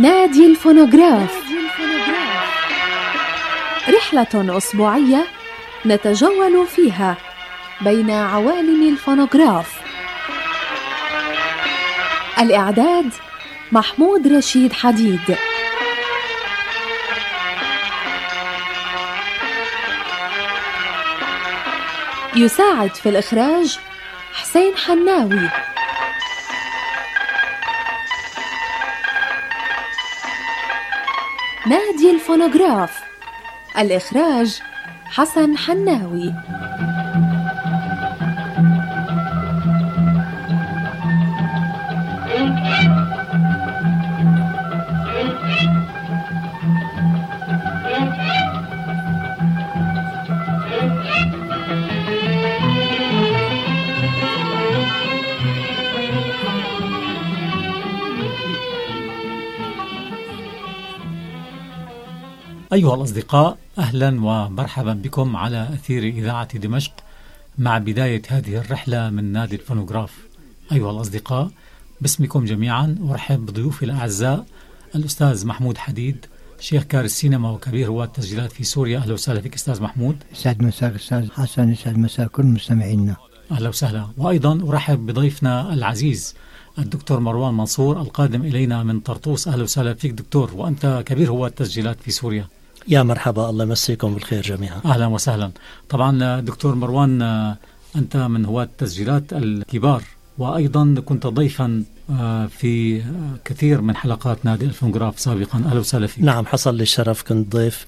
نادي الفونوغراف، رحلة أسبوعية نتجول فيها بين عوالم الفونوغراف. الإعداد محمود رشيد حديد. يساعد في الإخراج حسين حناوي. نادي الفونوغراف، الإخراج حسن حناوي. أيها الأصدقاء، أهلا ومرحبا بكم على أثير إذاعة دمشق مع بداية هذه الرحلة من نادي الفونوغراف. أيها الأصدقاء، باسمكم جميعا أرحب بضيوفي الأعزاء الأستاذ محمود حديد، شيخ كار السينما وكبير هواة التسجيلات في سوريا. أهلا وسهلا فيك أستاذ محمود. سعد مساك أستاذ حسن، سعد مساك كل مستمعينا. أهلا وسهلا. وأيضا أرحب بضيفنا العزيز الدكتور مروان منصور القادم إلينا من طرطوس. أهلا وسهلا فيك دكتور، وأنت كبير هواة التسجيلات في سوريا. يا مرحبا، الله يمسيكم بالخير جميعا. أهلا وسهلا. طبعا دكتور مروان، أنت من هواة التسجيلات الكبار، وأيضا كنت ضيفا في كثير من حلقات نادي الفونوغراف سابقا. أهلا وسهلا فيك. نعم، حصل لي الشرف، كنت ضيف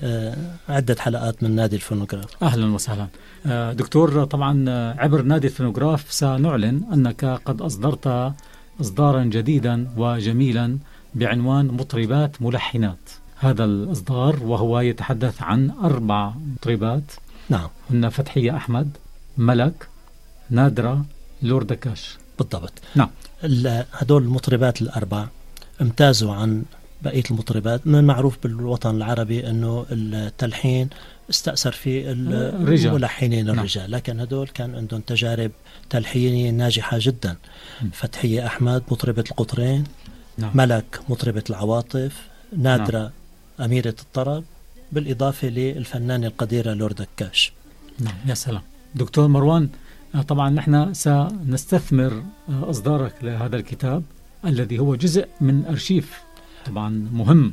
بعدة حلقات من نادي الفونوغراف. أهلا وسهلا دكتور. طبعا عبر نادي الفونوغراف سنعلن أنك قد أصدرت إصدارا جديدا وجميلا بعنوان مطربات ملحنات. هذا الإصدار وهو يتحدث عن 4 مطربات. نعم، هن فتحية أحمد، ملك، نادرة، لوردا كاش. بالضبط. نعم، هدول المطربات ال4 امتازوا عن بقية المطربات. من معروف بالوطن العربي أنه التلحين استأثر في الملحنين الرجال. نعم. لكن هدول كان عندهم تجارب تلحينية ناجحة جدا. فتحية أحمد مطربة القطرين. نعم. ملك مطربة العواطف. نادرة نعم. أميرة الطرب، بالإضافة للفنانة القديرة لوردا كاش. نعم، يا سلام. دكتور مروان، طبعا نحن سنستثمر إصدارك لهذا الكتاب الذي هو جزء من أرشيف طبعا مهم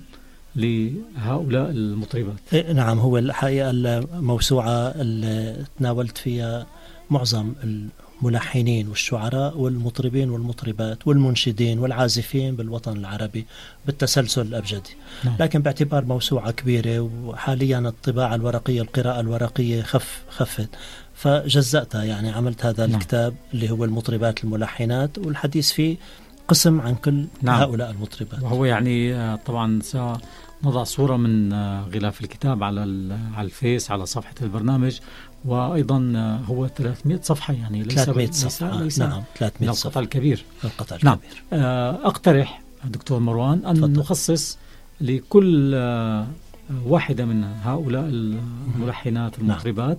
لهؤلاء المطربات. نعم، هو الحقيقة الموسوعة اللي تناولت فيها معظم الملحنين والشعراء والمطربين والمطربات والمنشدين والعازفين بالوطن العربي بالتسلسل الأبجدي. نعم. لكن باعتبار موسوعة كبيرة وحاليا الطباعة الورقية القراءة الورقية خفت، فجزأتها، يعني عملت هذا نعم. الكتاب اللي هو المطربات الملحنات، والحديث فيه قسم عن كل نعم. هؤلاء المطربات. وهو يعني طبعا سنضع صورة من غلاف الكتاب على الفيس على صفحة البرنامج، وأيضا هو 300 صفحة، يعني ليس 300 صفحة. نعم، 300 صفحة. القطع الكبير. القطع نعم. الكبير. أقترح دكتور مروان أن نخصص لكل واحدة من هؤلاء الملحنات المطربات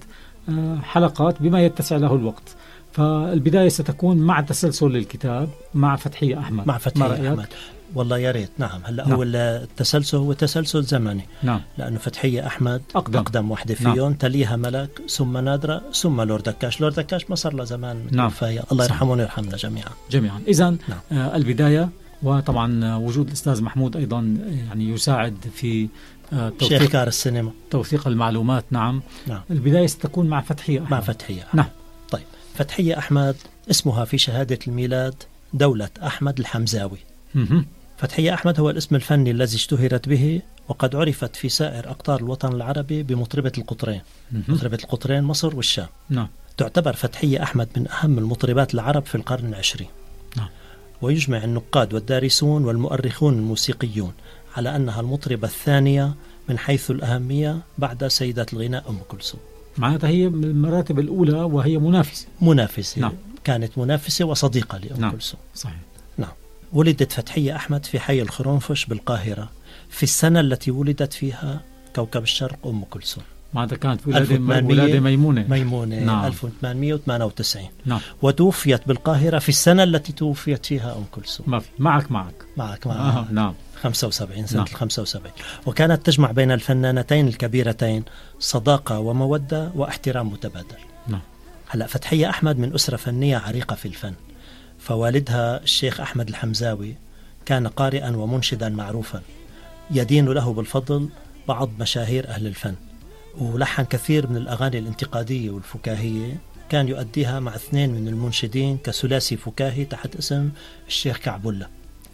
حلقات بما يتسع له الوقت. فالبداية ستكون مع تسلسل للكتاب مع فتحية أحمد. مع فتحية أحمد، والله يا ريت. نعم، هلا نعم. هو التسلسل هو تسلسل زمني. نعم. لأنه فتحية أحمد أقدم واحدة فيهم. نعم. تليها ملك، ثم نادرة، ثم لوردا كاش. لوردا كاش ما صار له زمان. نعم. الله يرحمه ويرحمنا جميعا. إذن نعم. البداية، وطبعا وجود الأستاذ محمود أيضا يعني يساعد في شيخ كار السينما توثيق المعلومات. نعم. البداية ستكون مع فتحية أحمد. مع فتحية أحمد. نعم. طيب، فتحية أحمد اسمها في شهادة الميلاد دولة أحمد الحمزاوي. فتحية أحمد هو الاسم الفني الذي اشتهرت به، وقد عرفت في سائر أقطار الوطن العربي بمطربة القطرين. مطربة القطرين مصر والشام. نعم. تعتبر فتحية أحمد من أهم المطربات العرب في القرن العشرين. نعم. ويجمع النقاد والدارسون والمؤرخون الموسيقيون على أنها المطربة الثانية من حيث الأهمية بعد سيدة الغناء أم كلثوم. معناتها هي المراتب الأولى، وهي منافسة. نعم. كانت منافسة وصديقة لأم كلثوم. صحيح. نعم. ولدت فتحية أحمد في حي الخرنفش بالقاهرة في السنة التي ولدت فيها كوكب الشرق أم كلثوم. معناتها كانت ولادة ميمونة نعم. 1898 نعم. وتوفيت بالقاهرة في السنة التي توفيت فيها أم كلثوم. ما في معك نعم 75 سنة. 75. وكانت تجمع بين الفنانتين الكبيرتين صداقة ومودة واحترام متبادل. نعم. هلأ فتحية أحمد من أسرة فنية عريقة في الفن، فوالدها الشيخ أحمد الحمزاوي كان قارئا ومنشدا معروفا يدين له بالفضل بعض مشاهير أهل الفن، ولحن كثير من الأغاني الانتقادية والفكاهية كان يؤديها مع 2 من المنشدين كثلاثي فكاهي تحت اسم الشيخ كعبولة.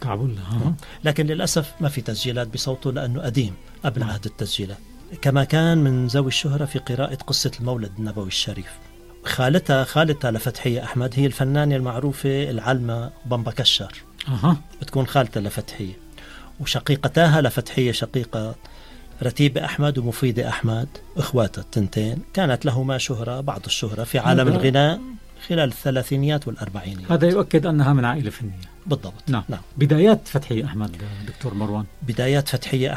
لكن للأسف ما في تسجيلات بصوته لأنه قديم قبل عهد التسجيلات. كما كان من ذوي الشهرة في قراءة قصة المولد النبوي الشريف. خالتها لفتحية أحمد هي الفنانة المعروفة العلمة بامبا كشار. بتكون خالتها لفتحية. وشقيقتاها لفتحية شقيقة رتيبة أحمد ومفيدة أحمد، إخواتها التنتين، كانت لهما شهرة بعض الشهرة في عالم الغناء خلال الثلاثينيات والأربعينيات. هذا يؤكد أنها من عائلة فنية. بالضبط. نعم. بدايات فتحية أحمد دكتور مروان. بدايات فتحية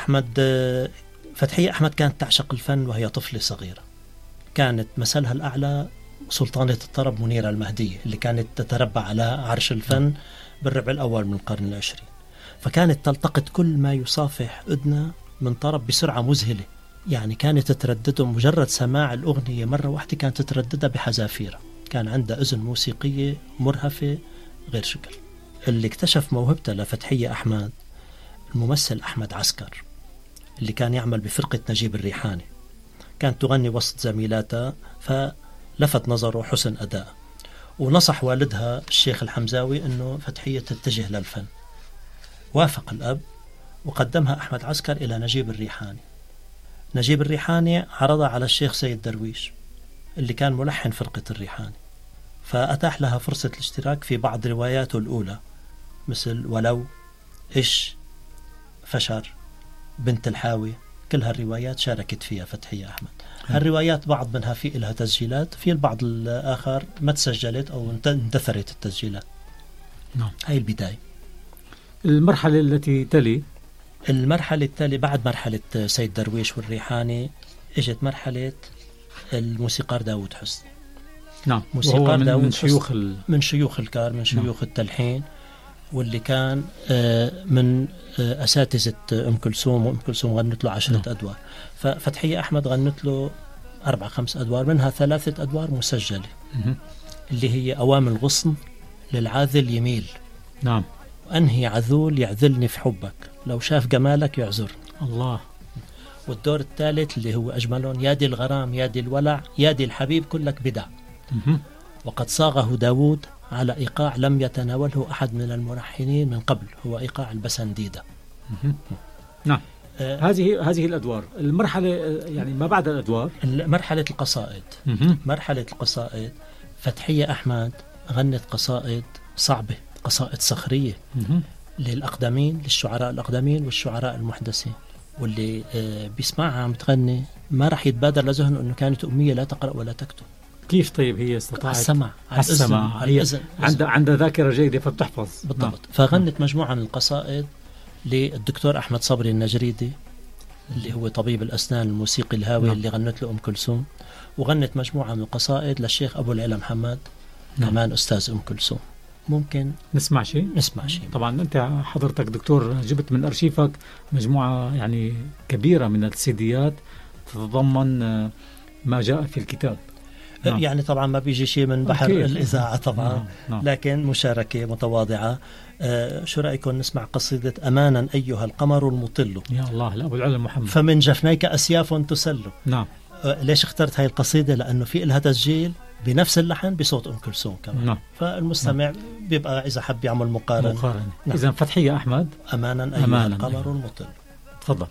أحمد كانت تعشق الفن وهي طفلة صغيرة. كانت مثلها الأعلى سلطانة الطرب منيرة المهدية اللي كانت تتربع على عرش الفن بالربع الأول من القرن العشرين، فكانت تلتقط كل ما يصافح أذنها من طرب بسرعة مذهلة. يعني كانت تردده مجرد سماع الأغنية مرة واحدة كانت ترددها بحذافيرها. كان عندها أذن موسيقية مرهفة غير شكل. اللي اكتشف موهبته لفتحية أحمد الممثل أحمد عسكر اللي كان يعمل بفرقة نجيب الريحاني. كانت تغني وسط زميلاتها فلفت نظره حسن أداء، ونصح والدها الشيخ الحمزاوي أنه فتحية تتجه للفن. وافق الأب وقدمها أحمد عسكر إلى نجيب الريحاني. نجيب الريحاني عرضها على الشيخ سيد درويش اللي كان ملحن فرقة الريحاني، فأتاح لها فرصة الاشتراك في بعض رواياته الأولى مثل ولو، إيش، فشر، بنت الحاوي. كل هالروايات شاركت فيها فتحية أحمد. هالروايات بعض منها في إلها تسجيلات، في البعض الآخر ما تسجلت أو اندثرت التسجيلات. هاي البداية. المرحلة التي تلي بعد مرحلة سيد درويش والريحاني اجت مرحلة الموسيقار داود حسني. نعم. موسيقار داود من شيوخ الكار، من شيوخ التلحين، واللي كان من أساتذة أم كلثوم. وأم كلثوم غنت له 10 أدوار، ففتحية أحمد غنت له 4-5 أدوار، منها 3 أدوار مسجلة اللي هي أوام الغصن، للعاذل يميل. نعم. وأنهي عذول يعذلني في حبك، لو شاف جمالك يعذر الله. والدور الثالث اللي هو أجملون، يادي الغرام يادي الولع يادي الحبيب كلك بدع. وقد صاغه داود على إيقاع لم يتناوله أحد من الملحنين من قبل، هو إيقاع البسنديدة. نعم. هذه الأدوار. المرحلة يعني ما بعد الأدوار مرحلة القصائد. مرحلة القصائد فتحية أحمد غنت قصائد صعبة، قصائد صخرية للأقدمين، للشعراء الأقدمين والشعراء المحدثين، واللي بيسمعها عم تغني ما راح يتبادر لذهنه أنه كانت أمية لا تقرأ ولا تكتب. كيف طيب هي استطاعت السمع عندها ذاكرة جيدة فبتحفظ. بالضبط. فغنت مجموعة من القصائد للدكتور أحمد صبري النجريدي اللي هو طبيب الأسنان الموسيقي الهاوي اللي غنت له أم كلثوم، وغنت مجموعة من القصائد للشيخ أبو العلا محمد كمان أستاذ أم كلثوم. ممكن نسمع شيء. طبعا أنت حضرتك دكتور جبت من أرشيفك مجموعة يعني كبيرة من السيديات تتضمن ما جاء في الكتاب. يعني طبعا ما بيجي شيء من بحر الإذاعة طبعا. لكن مشاركة متواضعة. شو رأيكم نسمع قصيدة أمانا أيها القمر المطل؟ يا الله، لأبو العلا محمد. فمن جفنيك أسياف تسل. نعم. ليش اخترت هاي القصيدة؟ لأنه في لها تسجيل بنفس اللحن بصوت أم كلثوم كمان. فالمستمع بيبقى إذا حب يعمل مقارنة. إذا فتحية أحمد أمانا أيها القمر المطل. تفضل.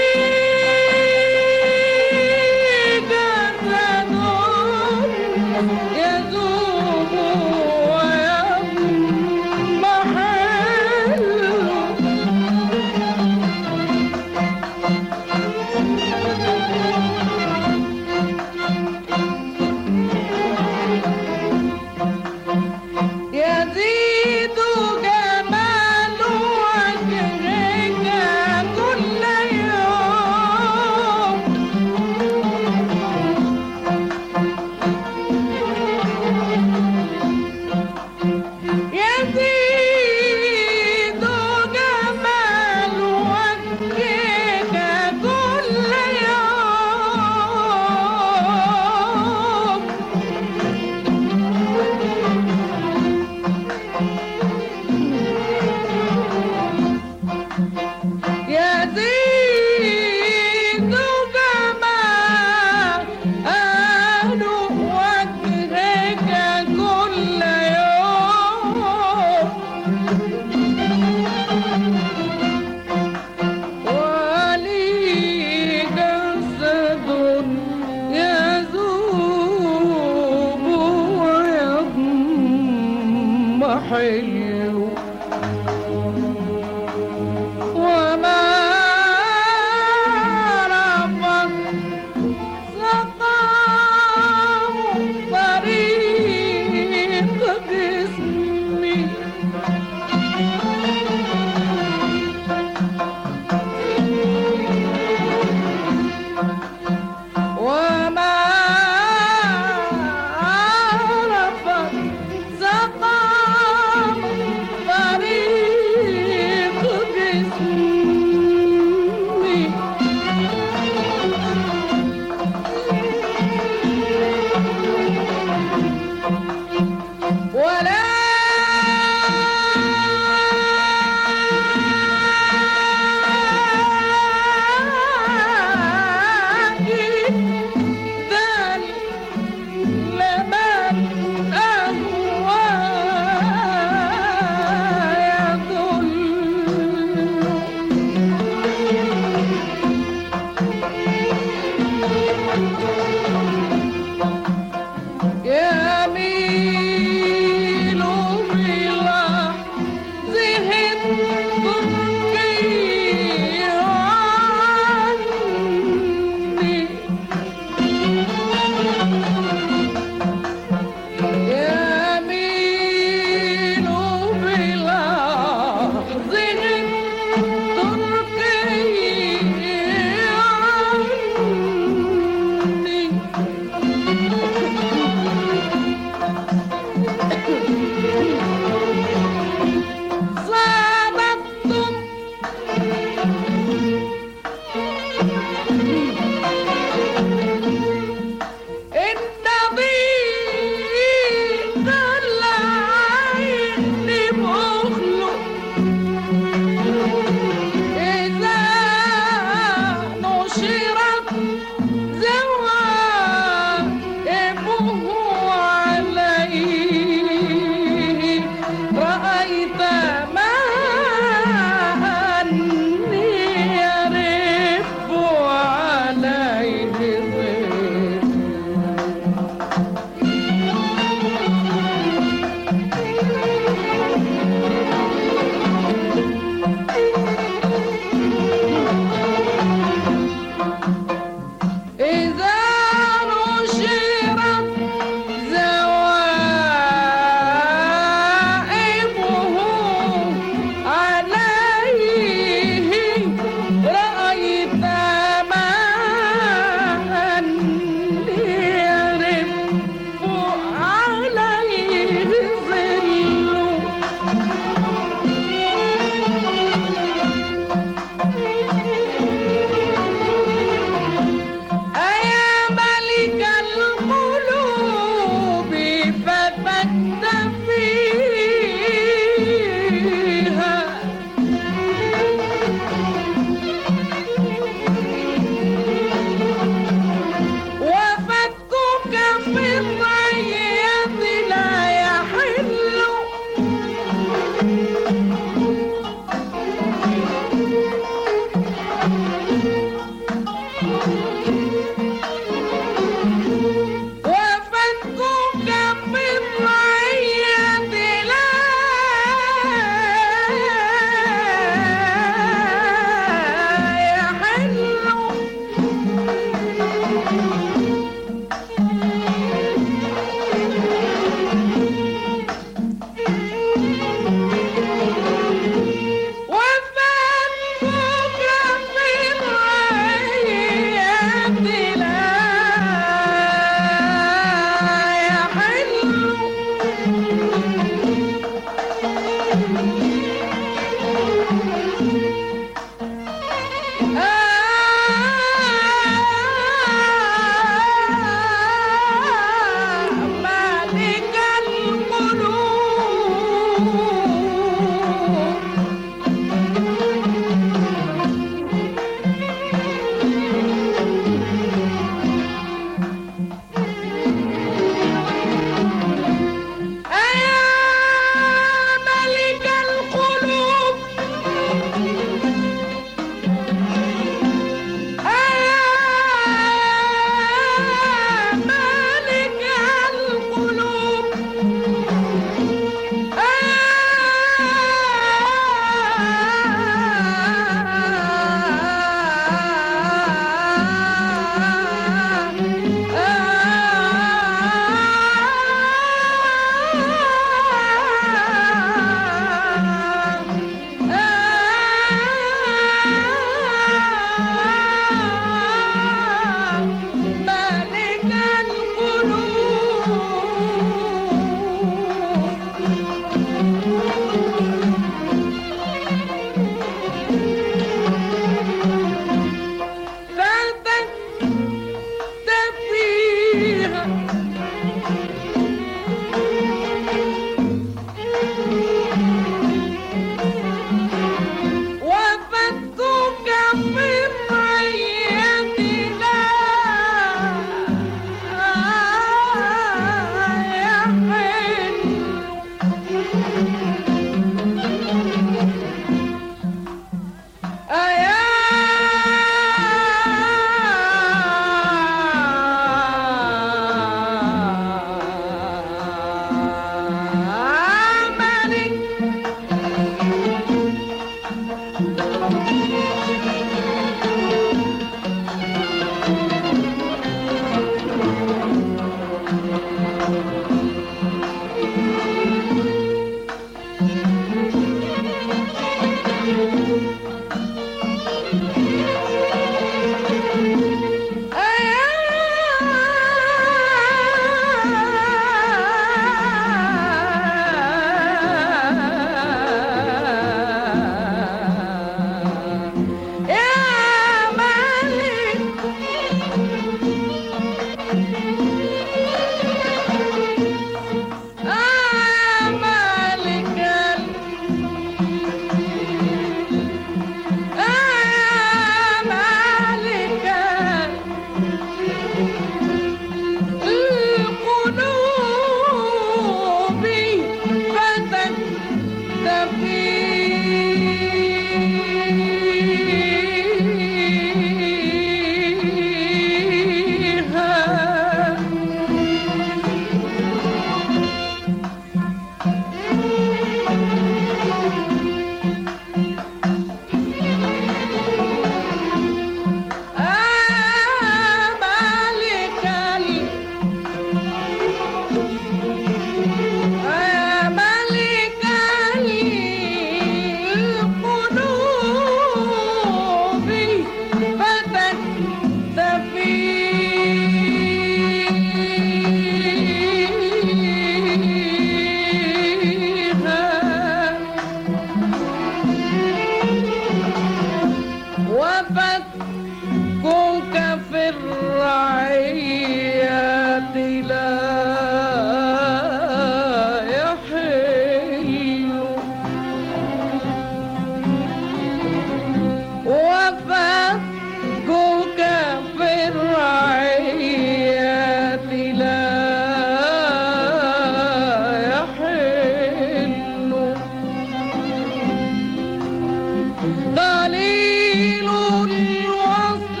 قليل الوصل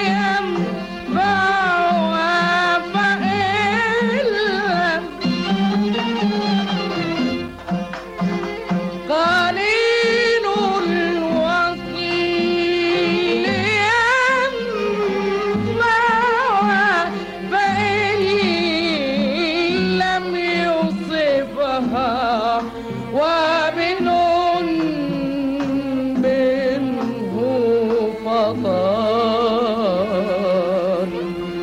ينفعها فإن لم قليل الوصل ينفعها فإن لم يصبها وابن منه فطال.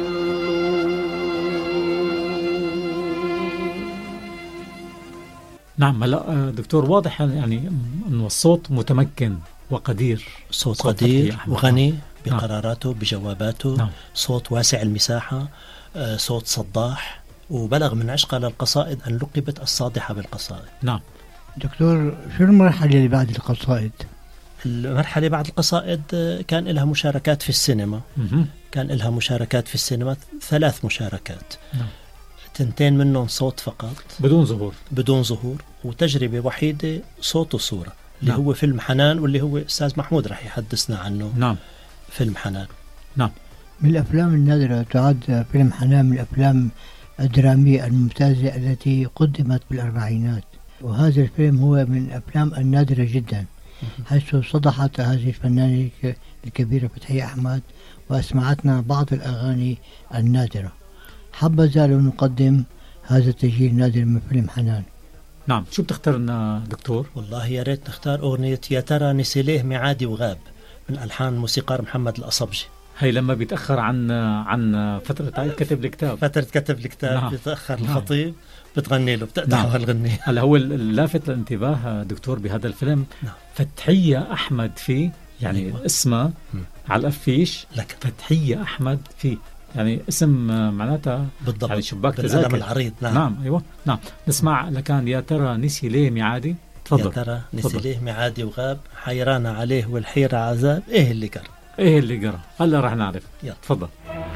نعم. هلا دكتور، واضح يعني أنه الصوت متمكن وقدير، صوت فتحي قدير أحمد. وغني بقراراته بجواباته. نعم. صوت واسع المساحة، صوت صداح، وبلغ من عشقه للقصائد أن لقبت الصادحة بالقصائد. نعم. دكتور، شو المرحلة اللي بعد القصائد؟ المرحلة بعد القصائد كان لها مشاركات في السينما. مهم. كان لها مشاركات في السينما 3 مشاركات. نعم. 2 منهم صوت فقط بدون ظهور. بدون ظهور، وتجربة وحيدة صوت وصورة اللي نعم. هو فيلم حنان، واللي هو أستاذ محمود رح يحدثنا عنه. نعم. فيلم حنان. نعم. من الأفلام النادرة، تعد فيلم حنان من الأفلام الدرامية الممتازة التي قدمت بالأربعينات، وهذا الفيلم هو من الأفلام النادرة جدا، حيث صدحت هذه الفنانة الكبيرة فتحية أحمد وأسمعتنا بعض الأغاني النادرة. حبذا لو نقدم هذا التسجيل النادر من فيلم حنان. نعم. شو بتختار لنا دكتور؟ والله يا ريت نختار أغنية يا ترى نسي ليه ميعادي وغاب من ألحان الموسيقار محمد الأصبجي. هي لما بيتأخر عن فترة كتب الكتاب، فترة كتب الكتاب. نعم. بيتأخر نعم. الخطيب بتغني له، بتقطع نعم. هالغنية. هلا هو اللافت للانتباه دكتور بهذا الفيلم نعم. فتحية أحمد فيه، يعني أيوة. اسمها على الأفيش لك فتحية أحمد فيه، يعني اسم معناتها بالضبط، يعني شباك بالقلم تذاكر. العريض. نعم. نعم. أيوة. نعم. نسمع لكان يا ترى نسي ليه ميعادي. يا تفضل. ترى نسي تفضل. ليه ميعادي وغاب، حيرانة عليه والحيرة عذاب، إيه اللي قرب. إيه اللي قرأ؟ هلا رح نعرف. يلا. تفضل.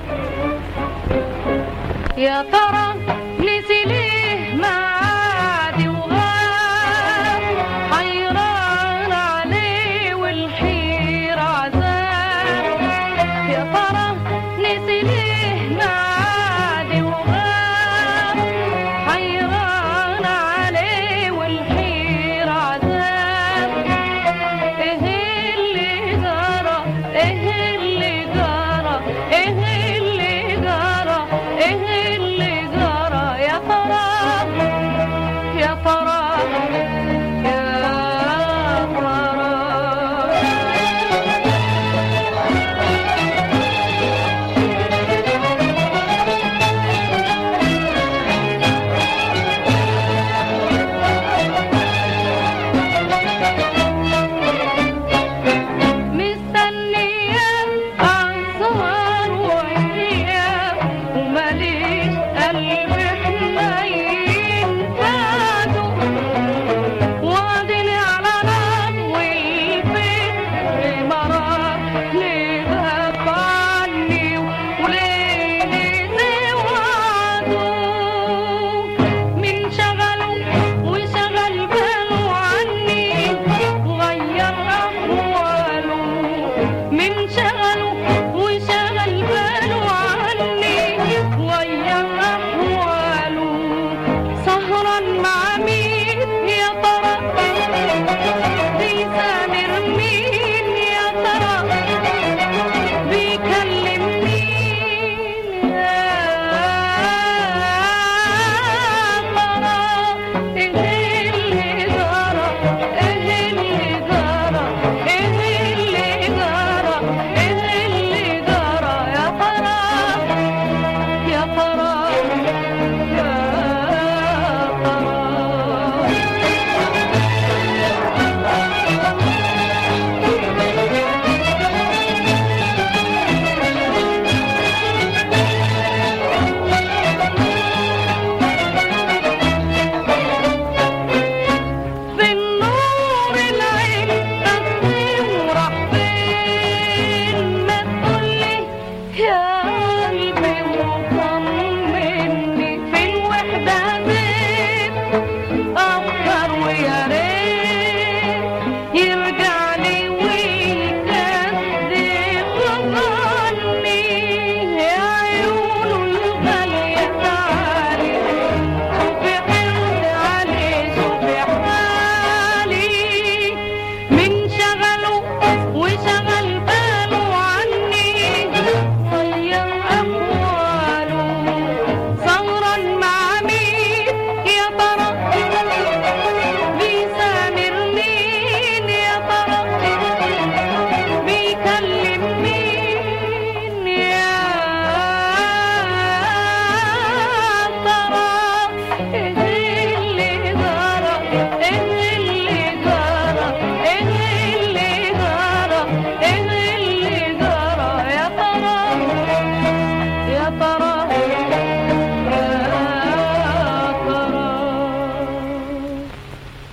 يا ترى نسي ليه معادي وغاب، حيران عليه والحيرة عذاب. يا ترى نسي ليه معادي وغاب، حيران عليه والحيرة عذاب. ايه اللي جرى، ايه اللي جرى، ايه اللي جرى، ايه اللي جرى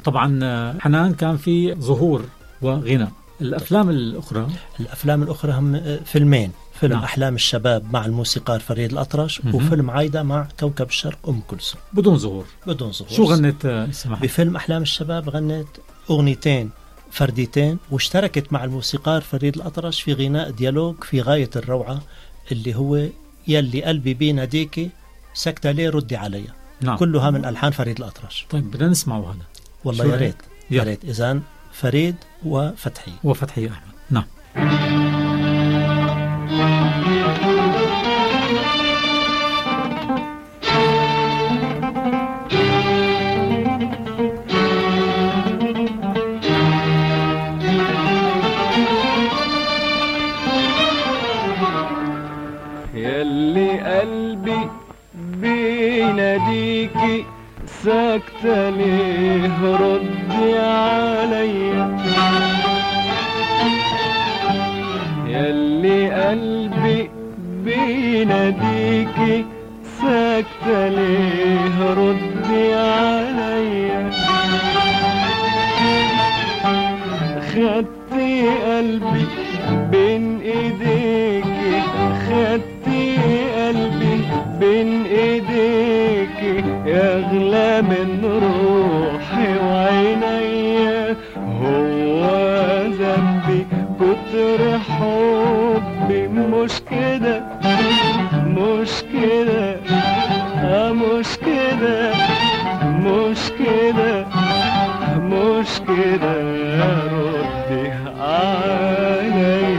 طبعا حنان كان في ظهور وغنى. الأفلام الأخرى هم فيلمين، فيلم نعم. أحلام الشباب مع الموسيقار فريد الأطرش، وفيلم عايدة مع كوكب الشرق أم كلثوم. بدون ظهور. شو غنت سماحة؟ بفيلم أحلام الشباب غنت أغنيتين فرديتين، واشتركت مع الموسيقار فريد الأطرش في غناء ديالوج في غاية الروعة اللي هو يلي قلبي بيناديكي سكتة ليه ردي علي. نعم. كلها من ألحان فريد الأطرش. طيب بدنا نسمعه هذا. والله يا ريت إذن فريد وفتحي أحمد. نعم. يلي قلبي بيناديكي ساكتة ليه ردي عليا، يلي قلبي بيناديكي ساكتة ليه ردي عليا، خدتي قلبي بين ايديكي، خدتي قلبي بين ايديكي، يغلى من روحي وعينيا، هو ذنبي كتر حبي، مش كده مش كده مش كده مش كده مش كده، ردي عليا.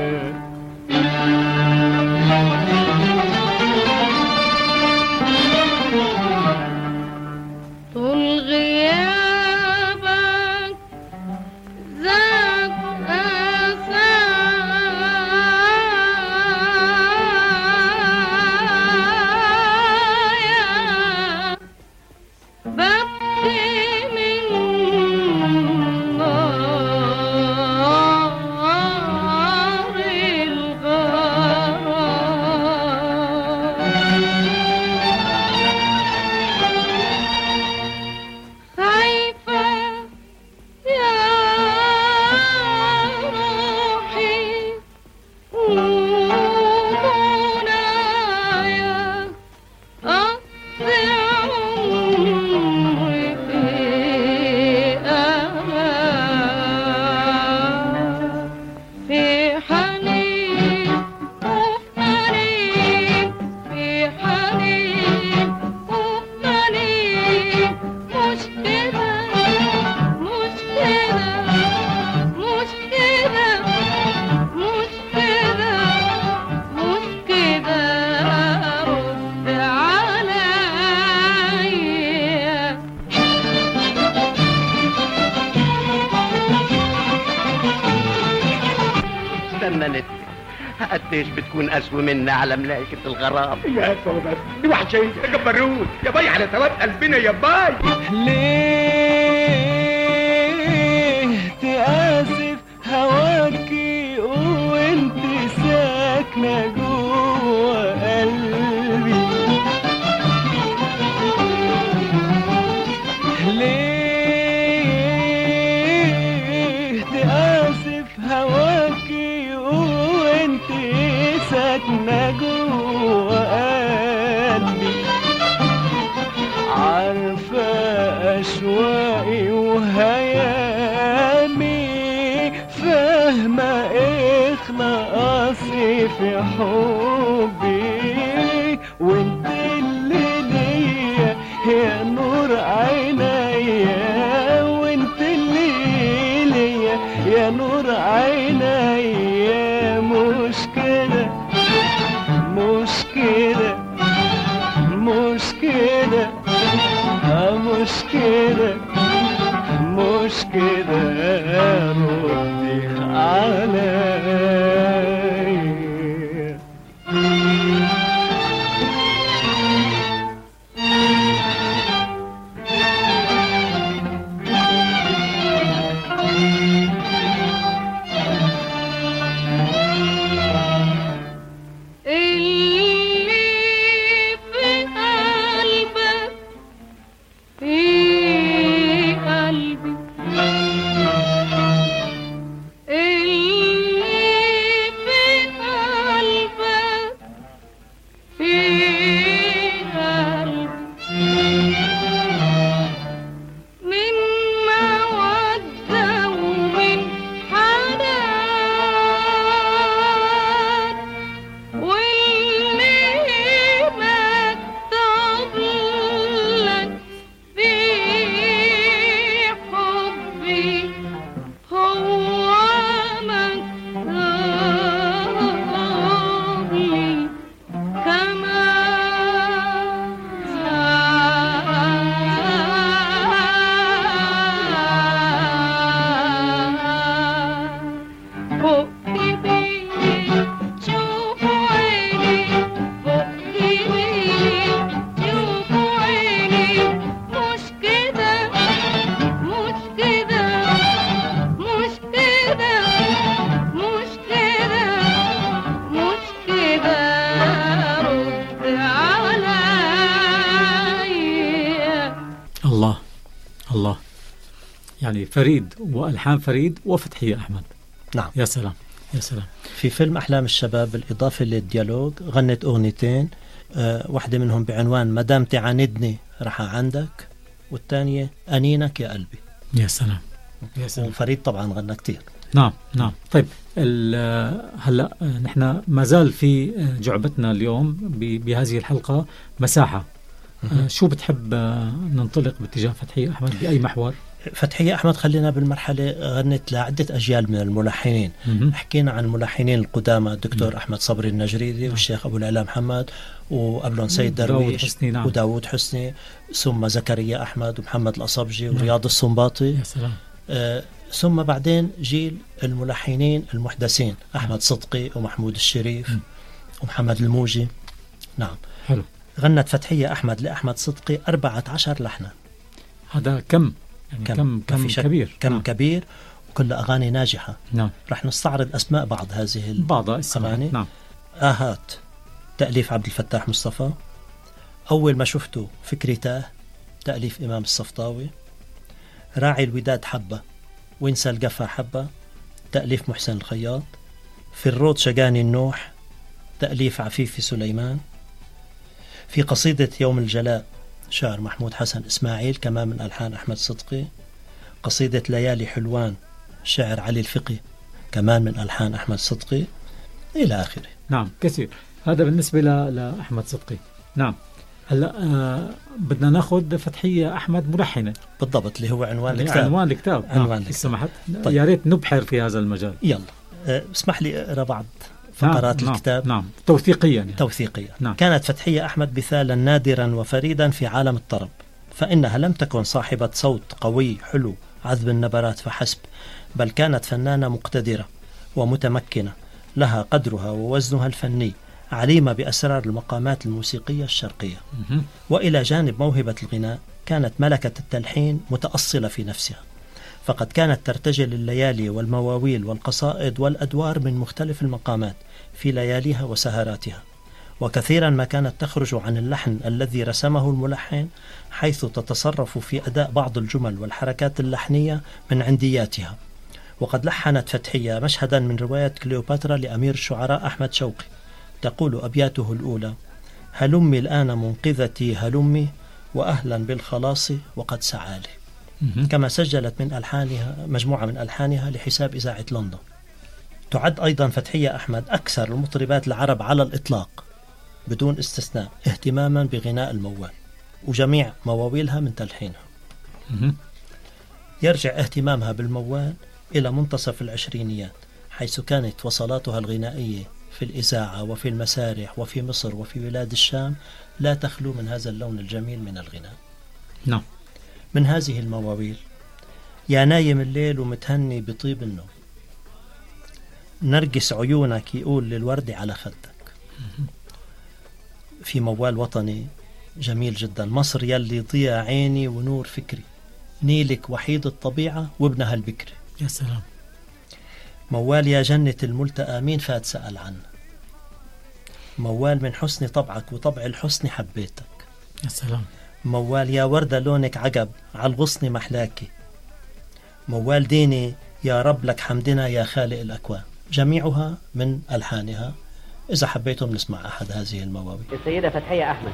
طول غيابك زاد أسايا، ببكي من نار الغرام، خايفة يا روحي ومنايا، أقضي عمري في أمان، في حنين وحنين، في حنين وحنين، مش كده مش كده مش كده مش كده مش كده، رد عليا. استنى نتي، قديش بتكون قسوة منا على ملائكة الغرام. يا بس دي وحشين يا جبروت يا باي، على ثواب قلبنا يا باي. ليه تآسف هواكي وانت ساكنة جوا قلبي، ليه تآسف هواكي وانت ساكنة جوا قلبي، عارفة أشواقي وهيامي، فاهمة إخلاصي في حبي، وانت اللي ليا يا نور عينيا، وانت اللي ليا يا نور عينيا، مش كده مش كده مش كده مش كده مش كده، ردي عليا. اللي في قلبك في قلبي الله، يعني فريد وألحان فريد وفتحية أحمد. نعم. يا سلام يا سلام. في فيلم أحلام الشباب بالإضافة للديالوج غنت أغنيتين، واحدة منهم بعنوان مدام تعاندني رح عندك، والثانية أنينك يا قلبي. يا سلام يا سلام. وفريد طبعا غنى كتير. نعم نعم. طيب هلا نحن ما زال في جعبتنا اليوم بهذه الحلقة مساحة. شو بتحب ننطلق باتجاه فتحية أحمد بأي محور؟ فتحية أحمد خلينا بالمرحلة غنت لعدة أجيال من الملحنين. حكينا عن الملحنين القدامى الدكتور أحمد صبري النجريدي والشيخ أبو العلا محمد، وقبلهم سيد درويش وداود حسني، ثم زكريا أحمد ومحمد الأصبجي ورياض السنباطي. يا سلام. ثم بعدين جيل الملحنين المحدثين أحمد صدقي ومحمود الشريف ومحمد الموجي. نعم. حلو. غنت فتحية أحمد لأحمد صدقي 14 لحنا. هذا كم يعني كم كبير. كم نعم. كبير، وكل أغاني ناجحة. نعم. رح نستعرض أسماء بعض هذه الأغاني. نعم. آهات تأليف عبد الفتاح مصطفى. أول ما شفته فكري تاه تأليف إمام الصفطاوي. راعي الوداد حبة وانسى القفا حبة تأليف محسن الخياط. في الروض شجاني النوح تأليف عفيفي سليمان. في قصيدة يوم الجلاء شعر محمود حسن إسماعيل كمان من ألحان أحمد صدقي. قصيدة ليالي حلوان شعر علي الفقي كمان من ألحان أحمد صدقي، إلى آخره. نعم كثير. هذا بالنسبة لأحمد صدقي. نعم. هلا بدنا ناخذ فتحية أحمد ملحنة. بالضبط، اللي هو عنوان الكتاب. عنوان الكتاب. سمحت. طيب. يا ريت نبحر في هذا المجال. يلا اسمح لي أقرأ بعض فقرات الكتاب. نعم. توثيقيا يعني. توثيقيا. نعم. كانت فتحية أحمد مثالا نادرا وفريدا في عالم الطرب، فإنها لم تكن صاحبة صوت قوي حلو عذب النبرات فحسب، بل كانت فنانة مقتدرة ومتمكنة لها قدرها ووزنها الفني، عليمة بأسرار المقامات الموسيقية الشرقية. وإلى جانب موهبة الغناء كانت ملكة التلحين متأصلة في نفسها، فقد كانت ترتجل الليالي والمواويل والقصائد والأدوار من مختلف المقامات في لياليها وسهراتها، وكثيرا ما كانت تخرج عن اللحن الذي رسمه الملحن، حيث تتصرف في أداء بعض الجمل والحركات اللحنية من عندياتها. وقد لحنت فتحية مشهدا من رواية كليوباترا لأمير الشعراء أحمد شوقي، تقول أبياته الأولى: هلمي الآن منقذتي هلمي وأهلا بالخلاص وقد سعالي. كما سجلت من ألحانها مجموعة من ألحانها لحساب إذاعة لندن. تعد أيضا فتحية أحمد أكثر المطربات العرب على الإطلاق بدون استثناء اهتماما بغناء الموال، وجميع مواويلها من تلحينها. يرجع اهتمامها بالموال إلى منتصف العشرينيات، حيث كانت وصلاتها الغنائية في الإذاعة وفي المسارح وفي مصر وفي بلاد الشام لا تخلو من هذا اللون الجميل من الغناء. نعم. من هذه المواويل: يا نايم الليل ومتهني بطيب النوم، نرجس عيونك يقول للورد على خدك. في موال وطني جميل جدا: مصر يلي ضياء عيني ونور فكري، نيلك وحيد الطبيعة وابنها البكري. يا سلام. موال يا جنة الملتقى مين فات سأل عنه، موال من حسن طبعك وطبع الحسن حبيتك. يا سلام. موال يا وردة لونك عقب على الغصن محلاكي، موال ديني يا رب لك حمدنا يا خالق الأكوان. جميعها من ألحانها. إذا حبيتم نسمع أحد هذه المواويل. السيدة فتحية أحمد.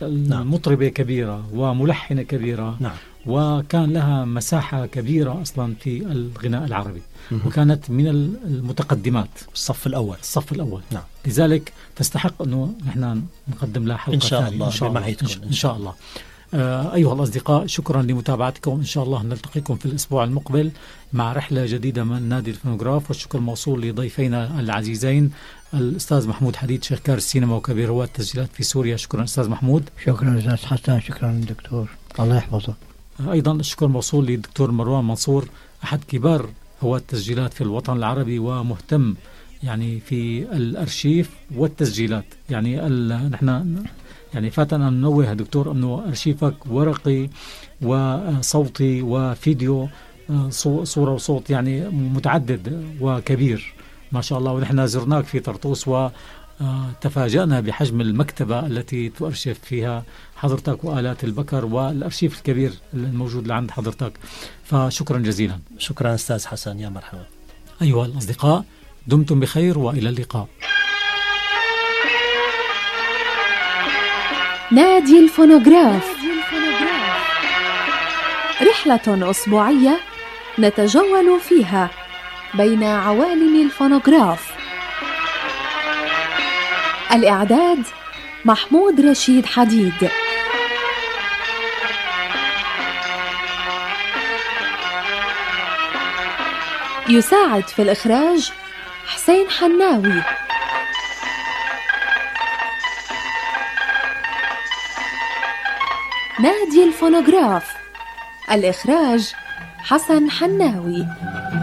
المطربة كبيرة وملحنة كبيرة. نعم. وكان لها مساحة كبيرة أصلا في الغناء العربي. وكانت من المتقدمات، الصف الأول. نعم. لذلك تستحق أنه نحن نقدم لها حلقة إن شاء ثانية. الله إن شاء الله. أيها الأصدقاء، شكرا لمتابعتكم. إن شاء الله نلتقيكم في الأسبوع المقبل مع رحلة جديدة من نادي الفونوغراف. والشكر موصول لضيفينا العزيزين الأستاذ محمود حديد، شيخ كار السينما وكبير رواد التسجيلات في سوريا. شكرا أستاذ محمود. شكرا أستاذ حسن. شكرا دكتور، الله يحفظك. أيضا الشكر موصول للدكتور مروان منصور، أحد كبار رواد التسجيلات في الوطن العربي ومهتم يعني في الأرشيف والتسجيلات. يعني نحن يعني فاتنا ننوه دكتور أنه أرشيفك ورقي وصوتي وفيديو، صورة وصوت، يعني متعدد وكبير ما شاء الله. ونحن زرناك في طرطوس وتفاجأنا بحجم المكتبة التي تؤرشف فيها حضرتك وآلات البكر والأرشيف الكبير الموجود عند حضرتك. فشكرا جزيلا. شكرا أستاذ حسن، يا مرحبا. أيها الأصدقاء، دمتم بخير وإلى اللقاء. نادي الفونوغراف، رحلة أسبوعية نتجول فيها بين عوالم الفونوغراف. الإعداد محمود رشيد حديد. يساعد في الإخراج حسين حناوي. نادي الفونوغراف، الإخراج حسن حناوي.